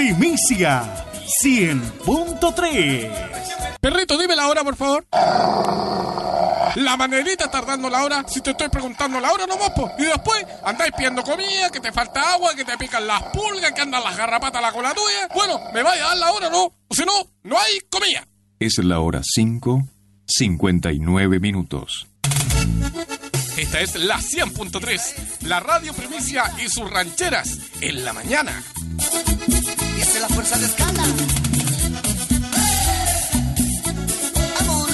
Primicia 100.3. Perrito, dime la hora, por favor. La manerita tardando la hora. Si te estoy preguntando la hora, no vos, po. Y después andáis pidiendo comida, que te falta agua, que te pican las pulgas, que andan las garrapatas a la cola tuya. Bueno, me vaya a dar la hora, ¿no? O si no, no hay comida. Es la hora 5:59 minutos. Esta es la 100.3, la radio Primicia y sus rancheras en la mañana. Y esa es la fuerza de escala. Amor.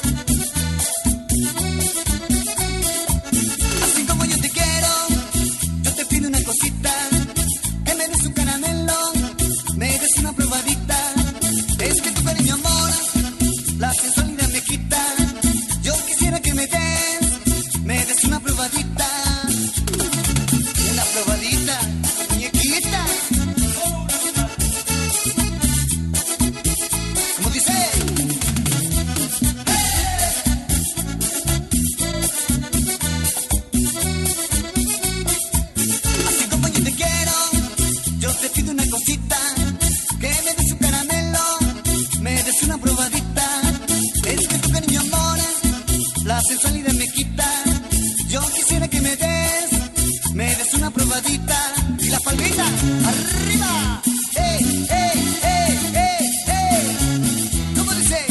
Así como yo te quiero, yo te pido una cosita, que me des un caramelo, me des una probadita. Es que tu cariño, amor, la sensualidad me quita. Yo quisiera que me des una probadita, muñequita. Como dice, así como yo te quiero, yo te pido una cosita, que me des un caramelo, me des una probadita. Es que tu cariño, amor, la sensualidad me quita. Yo quisiera que me des una probadita. Y la palmita, arriba. ¡Ey, ey, ey, ey, ey! ¿Cómo dice?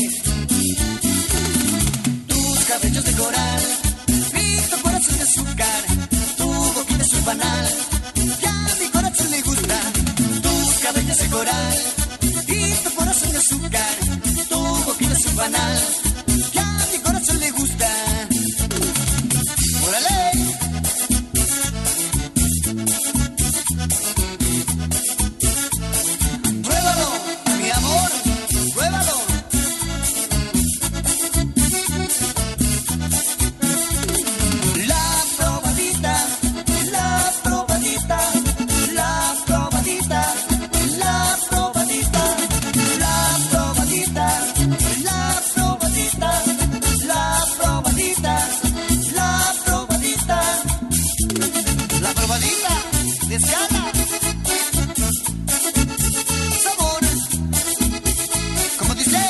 Tus cabellos de coral, mi corazón de azúcar, tu boquita es un panal, que a mi corazón le gusta. Tus cabellos de coral, y tu corazón de azúcar, tu boquita es un panal, que a mi corazón le gusta. ¡Órale! ¡Pruébalo, mi amor! ¡Pruébalo! La probadita, la probadita, la probadita, la probadita, la probadita, la probadita, la probadita, la probadita, la probadita de escala. Sabor, como dice.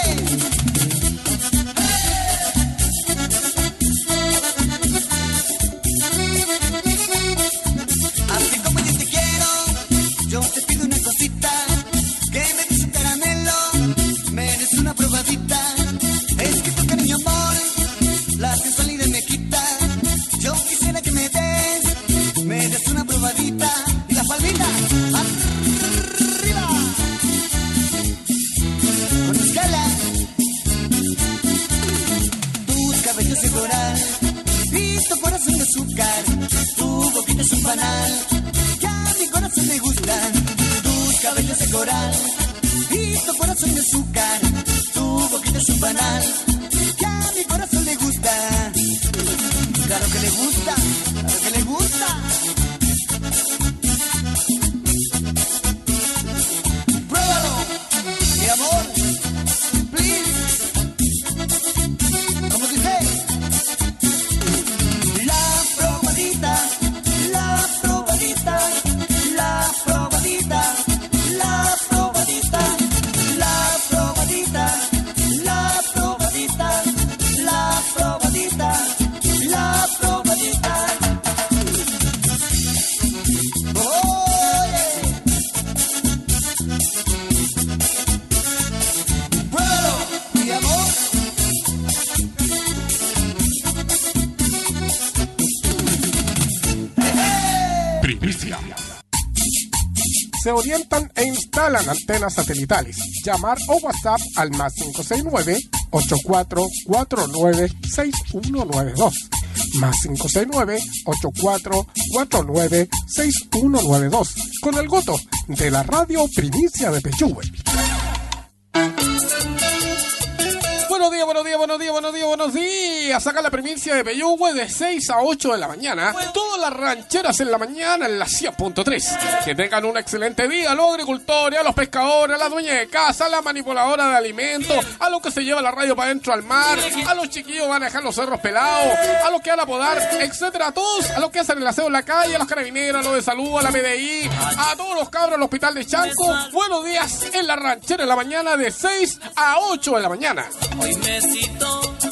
Así como yo te quiero, yo te pido una cosita, que me des un caramelo, me des una probadita. Es que tu cariño, amor, la sensualidad me quita. Yo quisiera que me des una probadita. Y la palmita, arriba. Con escala. Tus cabellos de coral, y tu corazón de azúcar, tu boquita es un panal, que a mi corazón le gustan. Tus cabellos de coral, y tu corazón de azúcar, tu boquita es un panal, que a mi corazón le gusta. Claro que le gusta, claro que le gusta. Pruébalo, mi amor, please. Como dice, la probadita, la probadita, la probadita, la probadita, la probadita, la probadita, la probadita, la probadita. Oye, pruébalo, mi amor. Primicia. Se orientan e instalan antenas satelitales. Llamar o WhatsApp al más 569-8449-6192. Más 569-8449-6192. Con el goto de la radio Primicia de Pechúgue. Buenos días, buenos días, buenos días, buenos días, buenos días. Acá en la provincia de Peyúgue de 6 a 8 de la mañana. Todas las rancheras en la mañana en la 100.3. Que tengan un excelente día a los agricultores, a los pescadores, a las dueñas de casa, a la manipuladora de alimentos, a los que se lleva la radio para adentro al mar, a los chiquillos van a dejar los cerros pelados, a los que van a podar, etcétera, a todos, a los que hacen el aseo en la calle, a los carabineros, a los de salud, a la PDI, a todos los cabros del hospital de Chanco. Buenos días en la ranchera en la mañana de 6 a 8 de la mañana. Hoy me cito